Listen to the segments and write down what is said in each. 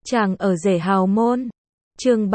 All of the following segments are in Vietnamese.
Chàng ở rể hào môn. Chương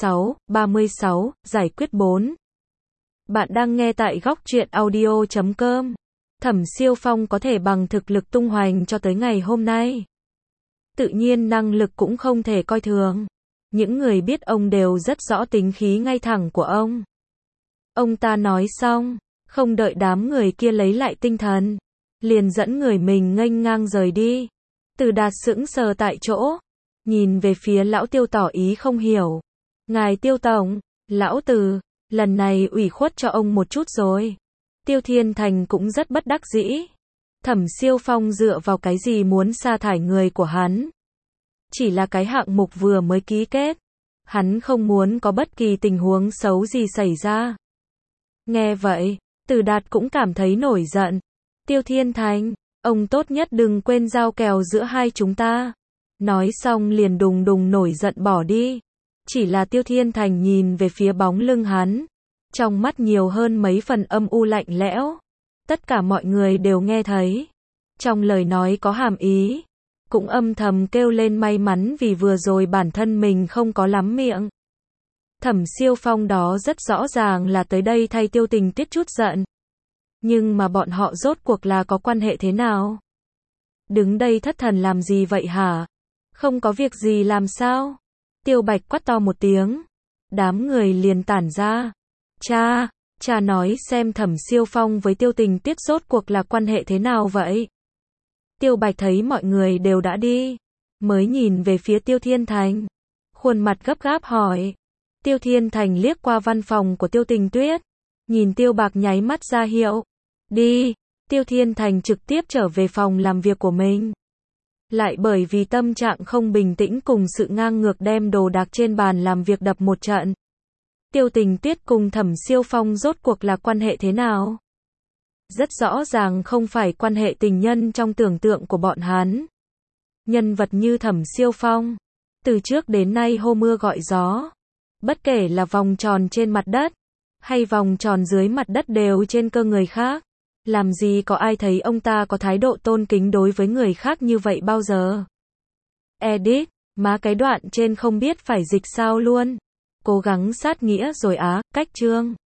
36, giải quyết 4. Bạn đang nghe tại góc truyện audio.com. Thẩm Siêu Phong có thể bằng thực lực tung hoành cho tới ngày hôm nay. Tự nhiên năng lực cũng không thể coi thường. Những người biết ông đều rất rõ tính khí ngay thẳng của ông. Ông ta nói xong, không đợi đám người kia lấy lại tinh thần, liền dẫn người mình nghênh ngang rời đi. Từ Đạt sững sờ tại chỗ, nhìn về phía lão Tiêu tỏ ý không hiểu. Ngài Tiêu tổng, lão Từ, lần này ủy khuất cho ông một chút rồi. Tiêu Thiên Thành cũng rất bất đắc dĩ. Thẩm Siêu Phong dựa vào cái gì muốn sa thải người của hắn? Chỉ là cái hạng mục vừa mới ký kết. Hắn không muốn có bất kỳ tình huống xấu gì xảy ra. Nghe vậy, Từ Đạt cũng cảm thấy nổi giận. Tiêu Thiên Thành, ông tốt nhất đừng quên giao kèo giữa hai chúng ta. Nói xong liền đùng đùng nổi giận bỏ đi. Chỉ là Tiêu Thiên Thành nhìn về phía bóng lưng hắn, trong mắt nhiều hơn mấy phần âm u lạnh lẽo. Tất cả mọi người đều nghe thấy. Trong lời nói có hàm ý, cũng âm thầm kêu lên may mắn vì vừa rồi bản thân mình không có lắm miệng. Thẩm Siêu Phong đó rất rõ ràng là tới đây thay Tiêu Tình tiết chút giận. Nhưng mà bọn họ rốt cuộc là có quan hệ thế nào? Đứng đây thất thần làm gì vậy hả? Không có việc gì làm sao? Tiêu Bạch quát to một tiếng. Đám người liền tản ra. Cha nói xem Thẩm Siêu Phong với Tiêu Tình tiết rốt cuộc là quan hệ thế nào vậy? Tiêu Bạch thấy mọi người đều đã đi, mới nhìn về phía Tiêu Thiên Thành. Khuôn mặt gấp gáp hỏi. Tiêu Thiên Thành liếc qua văn phòng của Tiêu Tình Tuyết, nhìn Tiêu Bạch nháy mắt ra hiệu. Đi. Tiêu Thiên Thành trực tiếp trở về phòng làm việc của mình. Lại bởi vì tâm trạng không bình tĩnh cùng sự ngang ngược đem đồ đạc trên bàn làm việc đập một trận. Tiêu Tình Tuyết cùng Thẩm Siêu Phong rốt cuộc là quan hệ thế nào? Rất rõ ràng không phải quan hệ tình nhân trong tưởng tượng của bọn hắn. Nhân vật như Thẩm Siêu Phong, từ trước đến nay hô mưa gọi gió. Bất kể là vòng tròn trên mặt đất, hay vòng tròn dưới mặt đất đều trên cơ người khác. Làm gì có ai thấy ông ta có thái độ tôn kính đối với người khác như vậy bao giờ? Edit, má cái đoạn trên không biết phải dịch sao luôn. Cố gắng sát nghĩa rồi á, cách chương.